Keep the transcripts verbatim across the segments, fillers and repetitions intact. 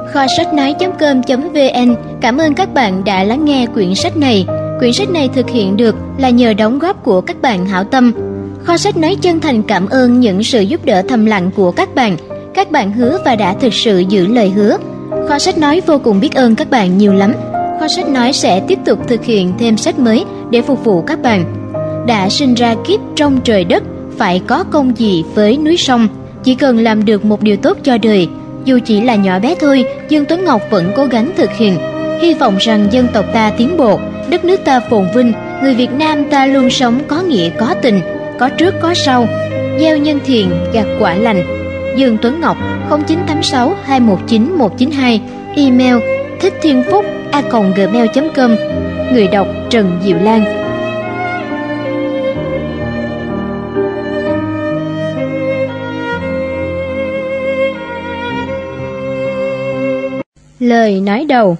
Kho sách nói chấm com chấm vn cảm ơn các bạn đã lắng nghe quyển sách này. Quyển sách này thực hiện được là nhờ đóng góp của các bạn hảo tâm. Kho sách nói chân thành cảm ơn những sự giúp đỡ thầm lặng của các bạn. Các bạn hứa và đã thực sự giữ lời hứa. Kho sách nói vô cùng biết ơn các bạn nhiều lắm. Kho sách nói sẽ tiếp tục thực hiện thêm sách mới để phục vụ các bạn. Đã sinh ra kiếp trong trời đất, phải có công gì với núi sông. Chỉ cần làm được một điều tốt cho đời, dù chỉ là nhỏ bé thôi, Dương Tuấn Ngọc vẫn cố gắng thực hiện. Hy vọng rằng dân tộc ta tiến bộ, đất nước ta phồn vinh, người Việt Nam ta luôn sống có nghĩa có tình, có trước có sau, gieo nhân thiện gặt quả lành. Dương Tuấn Ngọc không chín tám sáu hai một chín một chín hai, email thích thiên phúc a còng gmail chấm com. Người đọc Trần Diệu Lan. Lời nói đầu.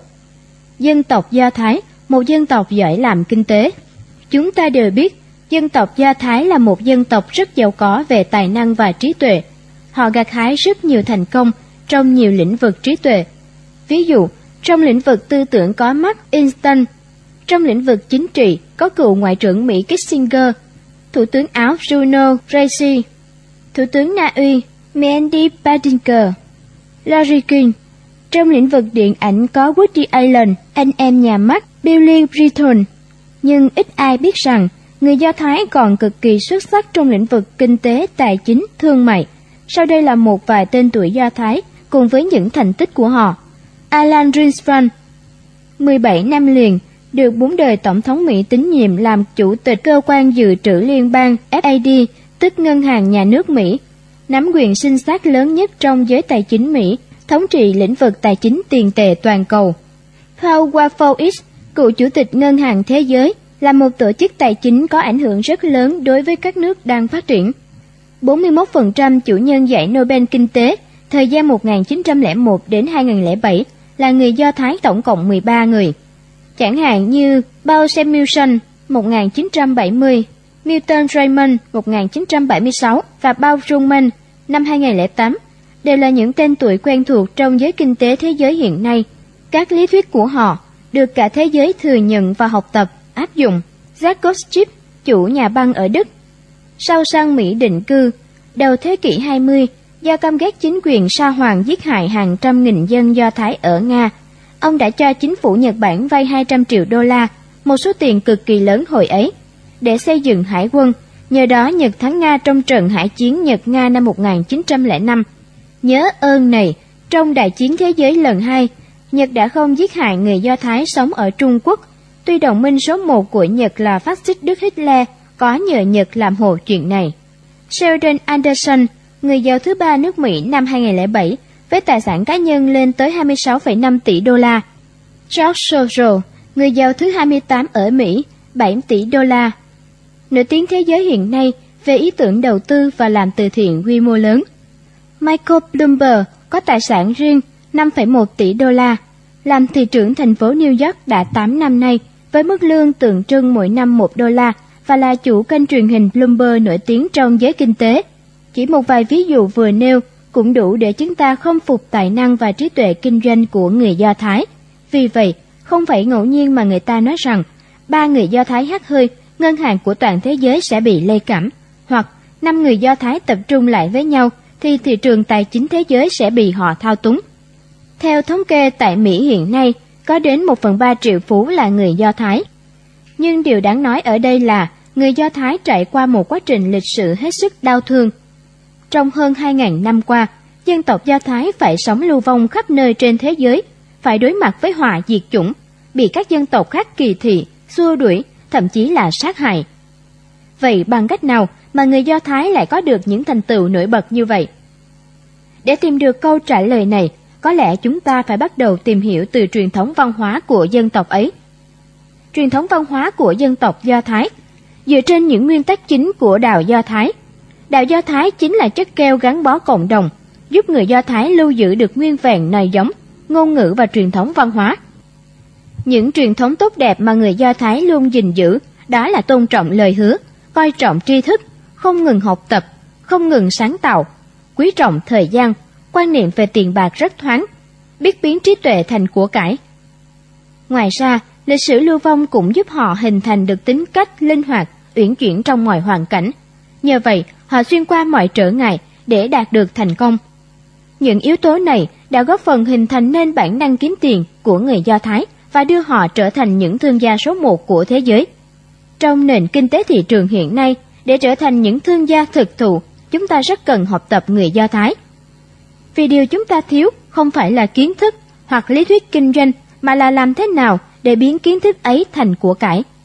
Dân tộc Do Thái, một dân tộc giỏi làm kinh tế. Chúng ta đều biết, dân tộc Do Thái là một dân tộc rất giàu có về tài năng và trí tuệ. Họ gặt hái rất nhiều thành công trong nhiều lĩnh vực trí tuệ. Ví dụ, trong lĩnh vực tư tưởng có Mark Einstein, trong lĩnh vực chính trị có cựu Ngoại trưởng Mỹ Kissinger, Thủ tướng Áo Bruno Ricci, Thủ tướng Na Uy Mendy Badinger, Larry King. Trong lĩnh vực điện ảnh có Woody Allen, anh em nhà Mark, Billy Britton. Nhưng ít ai biết rằng, người Do Thái còn cực kỳ xuất sắc trong lĩnh vực kinh tế, tài chính, thương mại. Sau đây là một vài tên tuổi Do Thái cùng với những thành tích của họ. Alan Greenspan, mười bảy năm liền, được bốn đời Tổng thống Mỹ tín nhiệm làm chủ tịch cơ quan dự trữ liên bang F A D, tức Ngân hàng Nhà nước Mỹ, nắm quyền sinh sát lớn nhất trong giới tài chính Mỹ, thống trị lĩnh vực tài chính tiền tệ toàn cầu. Paul Wolfowitz, cựu chủ tịch Ngân hàng Thế giới, là một tổ chức tài chính có ảnh hưởng rất lớn đối với các nước đang phát triển. bốn mươi mốt phần trăm chủ nhân giải Nobel Kinh tế thời gian một nghìn chín trăm lẻ một đến hai nghìn lẻ bảy là người Do Thái, tổng cộng mười ba người. Chẳng hạn như Paul Samuelson một nghìn chín trăm bảy mươi, Milton Friedman một nghìn chín trăm bảy mươi sáu và Paul Krugman năm hai nghìn lẻ tám đều là những tên tuổi quen thuộc trong giới kinh tế thế giới hiện nay. Các lý thuyết của họ được cả thế giới thừa nhận và học tập, áp dụng. Jacob Schiff, chủ nhà băng ở Đức, sau sang Mỹ định cư, đầu thế kỷ hai mươi, do căm ghét chính quyền Sa Hoàng giết hại hàng trăm nghìn dân Do Thái ở Nga, ông đã cho chính phủ Nhật Bản vay hai trăm triệu đô la, một số tiền cực kỳ lớn hồi ấy, để xây dựng hải quân. Nhờ đó Nhật thắng Nga trong trận hải chiến Nhật-Nga năm một nghìn chín trăm lẻ năm. Nhớ ơn này, trong đại chiến thế giới lần hai, Nhật đã không giết hại người Do Thái sống ở Trung Quốc. Tuy đồng minh số một của Nhật là phát xít Đức Hitler, có nhờ Nhật làm hộ chuyện này. Sheldon Anderson, người giàu thứ ba nước Mỹ năm hai nghìn lẻ bảy, với tài sản cá nhân lên tới hai mươi sáu phẩy năm tỷ đô la. George Soros, người giàu thứ hai mươi tám ở Mỹ, bảy tỷ đô la. Nổi tiếng thế giới hiện nay về ý tưởng đầu tư và làm từ thiện quy mô lớn. Michael Bloomberg có tài sản riêng năm phẩy một tỷ đô la, làm thị trưởng thành phố New York đã tám năm nay với mức lương tượng trưng mỗi năm một đô la và là chủ kênh truyền hình Bloomberg nổi tiếng trong giới kinh tế. Chỉ một vài ví dụ vừa nêu cũng đủ để chúng ta khâm phục tài năng và trí tuệ kinh doanh của người Do Thái. Vì vậy, không phải ngẫu nhiên mà người ta nói rằng ba người Do Thái hắt hơi, ngân hàng của toàn thế giới sẽ bị lây cảm, hoặc năm người Do Thái tập trung lại với nhau thì thị trường tài chính thế giới sẽ bị họ thao túng. Theo thống kê tại Mỹ hiện nay, có đến một phần ba triệu phú là người Do Thái. Nhưng điều đáng nói ở đây là người Do Thái trải qua một quá trình lịch sử hết sức đau thương. Trong hơn hai nghìn năm qua, dân tộc Do Thái phải sống lưu vong khắp nơi trên thế giới, phải đối mặt với họa diệt chủng, bị các dân tộc khác kỳ thị, xua đuổi, thậm chí là sát hại. Vậy bằng cách nào mà người Do Thái lại có được những thành tựu nổi bật như vậy? Để tìm được câu trả lời này, có lẽ chúng ta phải bắt đầu tìm hiểu từ truyền thống văn hóa của dân tộc ấy. Truyền thống văn hóa của dân tộc Do Thái dựa trên những nguyên tắc chính của đạo Do Thái. Đạo Do Thái chính là chất keo gắn bó cộng đồng, giúp người Do Thái lưu giữ được nguyên vẹn nòi giống, ngôn ngữ và truyền thống văn hóa. Những truyền thống tốt đẹp mà người Do Thái luôn gìn giữ, đó là tôn trọng lời hứa, coi trọng tri thức, không ngừng học tập, không ngừng sáng tạo, quý trọng thời gian, quan niệm về tiền bạc rất thoáng. biết biến trí tuệ thành của cải. Ngoài ra, lịch sử lưu vong cũng giúp họ hình thành được tính cách linh hoạt, uyển chuyển trong mọi hoàn cảnh. Nhờ vậy, họ xuyên qua mọi trở ngại để đạt được thành công. Những yếu tố này đã góp phần hình thành nên bản năng kiếm tiền của người Do Thái và đưa họ trở thành những thương gia số một của thế giới. Trong nền kinh tế thị trường hiện nay, để trở thành những thương gia thực thụ, chúng ta rất cần học tập người Do Thái. Vì điều chúng ta thiếu không phải là kiến thức hoặc lý thuyết kinh doanh, mà là làm thế nào để biến kiến thức ấy thành của cải.